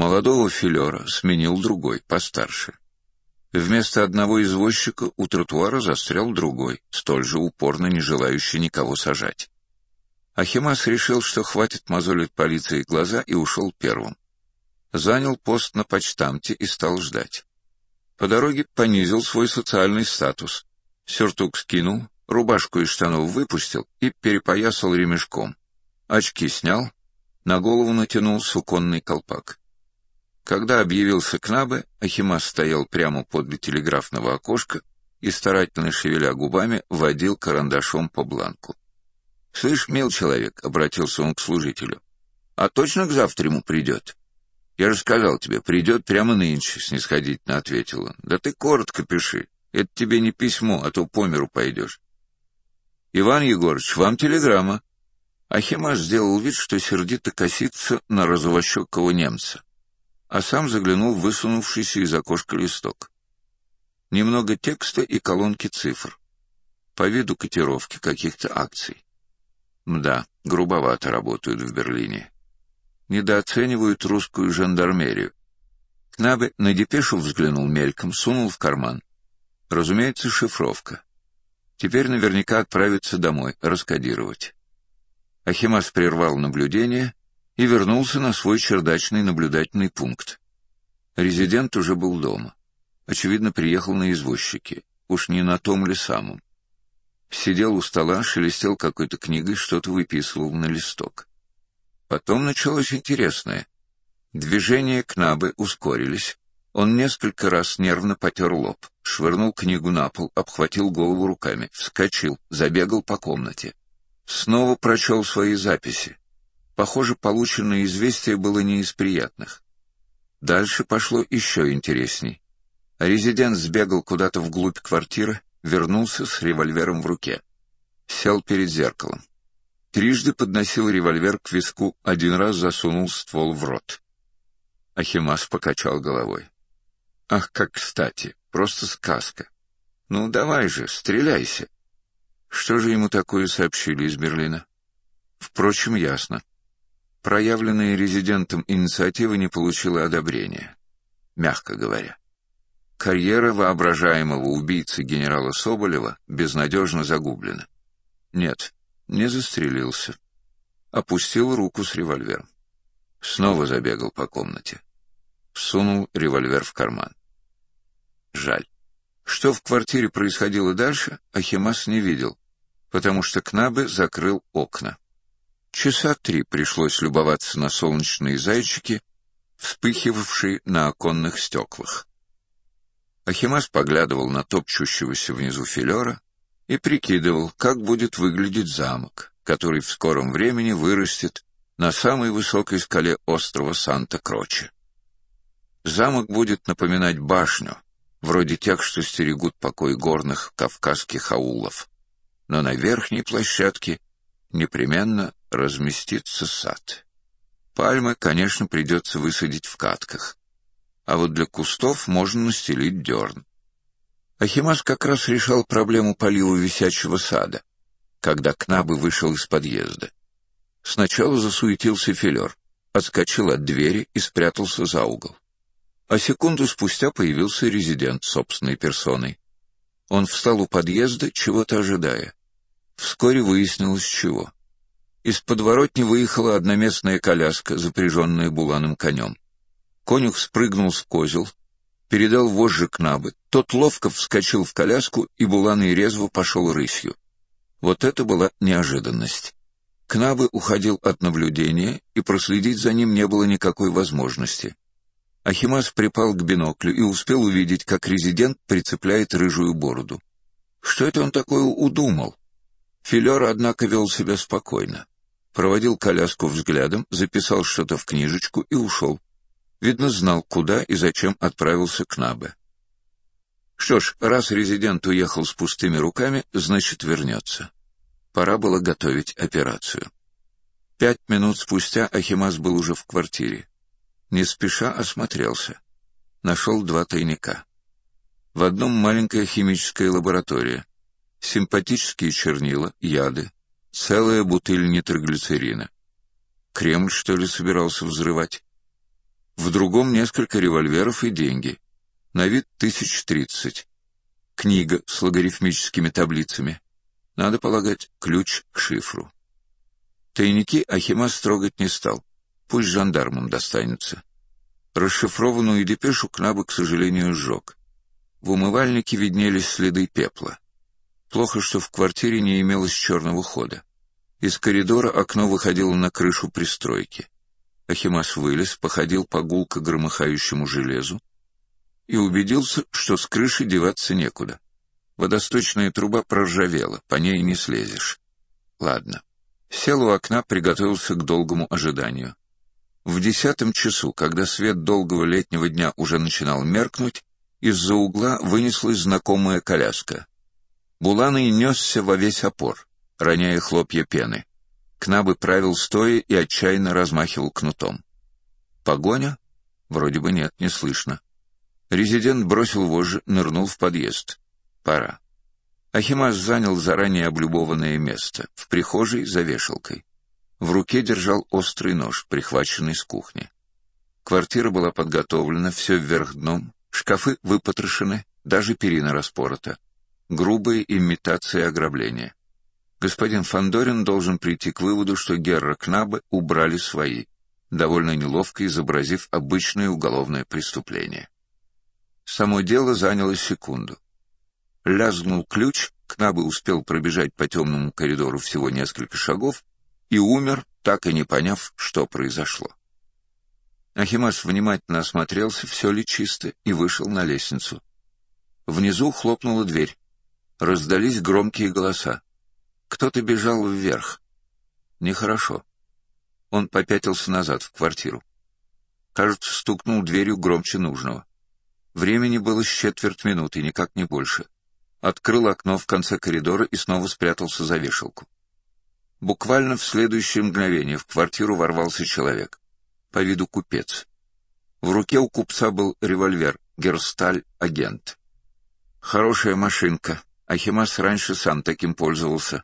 Молодого филера сменил другой, постарше. Вместо одного извозчика у тротуара застрял другой, столь же упорно не желающий никого сажать. Ахимас решил, что хватит мозолить полиции глаза, и ушел первым. Занял пост на почтамте и стал ждать. По дороге понизил свой социальный статус. Сюртук скинул, рубашку из штанов выпустил и перепоясал ремешком. Очки снял, на голову натянул суконный колпак. Когда объявился Кнабе, Ахимас стоял прямо подле телеграфного окошка и, старательно шевеля губами, водил карандашом по бланку. — Слышь, мил человек, — обратился он к служителю, — а точно к завтраму придет? — Я же сказал тебе, придет прямо нынче, — снисходительно ответил он. — Да ты коротко пиши, это тебе не письмо, а то по миру пойдешь. — Иван Егорыч, вам телеграмма. Ахимас сделал вид, что сердито косится на розовощекого немца, а сам заглянул в высунувшийся из окошка листок. Немного текста и колонки цифр. По виду котировки каких-то акций. Мда, грубовато работают в Берлине. Недооценивают русскую жандармерию. Кнабе на депешу взглянул мельком, сунул в карман. Разумеется, шифровка. Теперь наверняка отправится домой, раскодировать. Ахимас прервал наблюдение и вернулся на свой чердачный наблюдательный пункт. Резидент уже был дома. Очевидно, приехал на извозчике. Уж не на том ли самом. Сидел у стола, шелестел какой-то книгой, что-то выписывал на листок. Потом началось интересное. Движения Кнабе ускорились. Он несколько раз нервно потер лоб, швырнул книгу на пол, обхватил голову руками, вскочил, забегал по комнате. Снова прочел свои записи. Похоже, полученное известие было не из приятных. Дальше пошло еще интересней. Резидент сбегал куда-то вглубь квартиры, вернулся с револьвером в руке. Сел перед зеркалом. Трижды подносил револьвер к виску, один раз засунул ствол в рот. Ахимас покачал головой. Ах, как кстати, просто сказка. Ну, давай же, стреляйся. Что же ему такое сообщили из Берлина? Впрочем, ясно. Проявленная резидентом инициатива не получила одобрения, мягко говоря. Карьера воображаемого убийцы генерала Соболева безнадежно загублена. Нет, не застрелился. Опустил руку с револьвером. Снова забегал по комнате. Сунул револьвер в карман. Жаль. Что в квартире происходило дальше, Ахимас не видел, потому что Кнабе закрыл окна. Часа 3 пришлось любоваться на солнечные зайчики, вспыхивавшие на оконных стеклах. Ахимас поглядывал на топчущегося внизу филера и прикидывал, как будет выглядеть замок, который в скором времени вырастет на самой высокой скале острова Санта-Кроче. Замок будет напоминать башню, вроде тех, что стерегут покой горных кавказских аулов, но на верхней площадке непременно разместится сад. Пальмы, конечно, придется высадить в катках, а вот для кустов можно настелить дерн. Ахимас как раз решал проблему полива висячего сада, когда Кнабе вышел из подъезда. Сначала засуетился филер, отскочил от двери и спрятался за угол. А секунду спустя появился резидент собственной персоной. Он встал у подъезда, чего-то ожидая. Вскоре выяснилось, чего. Из подворотни выехала одноместная коляска, запряженная буланым конем. Конюх спрыгнул с козел, передал вожжи Кнабе. Тот ловко вскочил в коляску, и буланый резво пошел рысью. Вот это была неожиданность. Кнабе уходил от наблюдения, и проследить за ним не было никакой возможности. Ахимас припал к биноклю и успел увидеть, как резидент прицепляет рыжую бороду. Что это он такое удумал? Филер, однако, вел себя спокойно. Проводил коляску взглядом, записал что-то в книжечку и ушел. Видно, знал, куда и зачем отправился Кнабе. Что ж, раз резидент уехал с пустыми руками, значит, вернется. Пора было готовить операцию. 5 минут спустя Ахимас был уже в квартире. Не спеша осмотрелся. Нашел 2 тайника. В одном маленькая химическая лаборатория. Симпатические чернила, яды, целая бутыль нитроглицерина. Кремль, что ли, собирался взрывать? В другом несколько револьверов и деньги. На вид 1030. Книга с логарифмическими таблицами. Надо полагать, ключ к шифру. Тайники Ахимас трогать не стал. Пусть жандармам достанется. Расшифрованную депешу Кнабе, к сожалению, сжег. В умывальнике виднелись следы пепла. Плохо, что в квартире не имелось черного хода. Из коридора окно выходило на крышу пристройки. Ахимас вылез, походил по гулко громыхающему железу и убедился, что с крыши деваться некуда. Водосточная труба проржавела, по ней не слезешь. Ладно. Сел у окна, приготовился к долгому ожиданию. В 10 часу, когда свет долгого летнего дня уже начинал меркнуть, из-за угла вынеслась знакомая коляска. Буланый несся во весь опор, роняя хлопья пены. Кнабе правил стоя и отчаянно размахивал кнутом. Погоня? Вроде бы нет, не слышно. Резидент бросил вожжи, нырнул в подъезд. Пора. Ахимас занял заранее облюбованное место, в прихожей за вешалкой. В руке держал острый нож, прихваченный с кухни. Квартира была подготовлена, все вверх дном, шкафы выпотрошены, даже перина распорота. Грубая имитация ограбления. Господин Фандорин должен прийти к выводу, что Герра Кнабе убрали свои, довольно неловко изобразив обычное уголовное преступление. Само дело заняло секунду. Лязгнул ключ, Кнабе успел пробежать по темному коридору всего несколько шагов и умер, так и не поняв, что произошло. Ахимас внимательно осмотрелся, все ли чисто, и вышел на лестницу. Внизу хлопнула дверь. Раздались громкие голоса. Кто-то бежал вверх. Нехорошо. Он попятился назад в квартиру. Кажется, стукнул дверью громче нужного. Времени было с четверть минуты, никак не больше. Открыл окно в конце коридора и снова спрятался за вешалку. Буквально в следующее мгновение в квартиру ворвался человек. По виду купец. В руке у купца был револьвер «Герсталь-агент». Хорошая машинка. Ахимас раньше сам таким пользовался.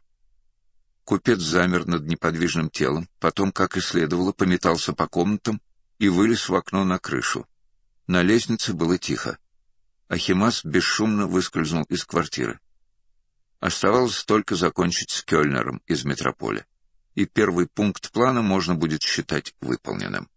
Купец замер над неподвижным телом, потом, как и следовало, пометался по комнатам и вылез в окно на крышу. На лестнице было тихо. Ахимас бесшумно выскользнул из квартиры. Оставалось только закончить с Кёльнером из метрополя, и первый пункт плана можно будет считать выполненным.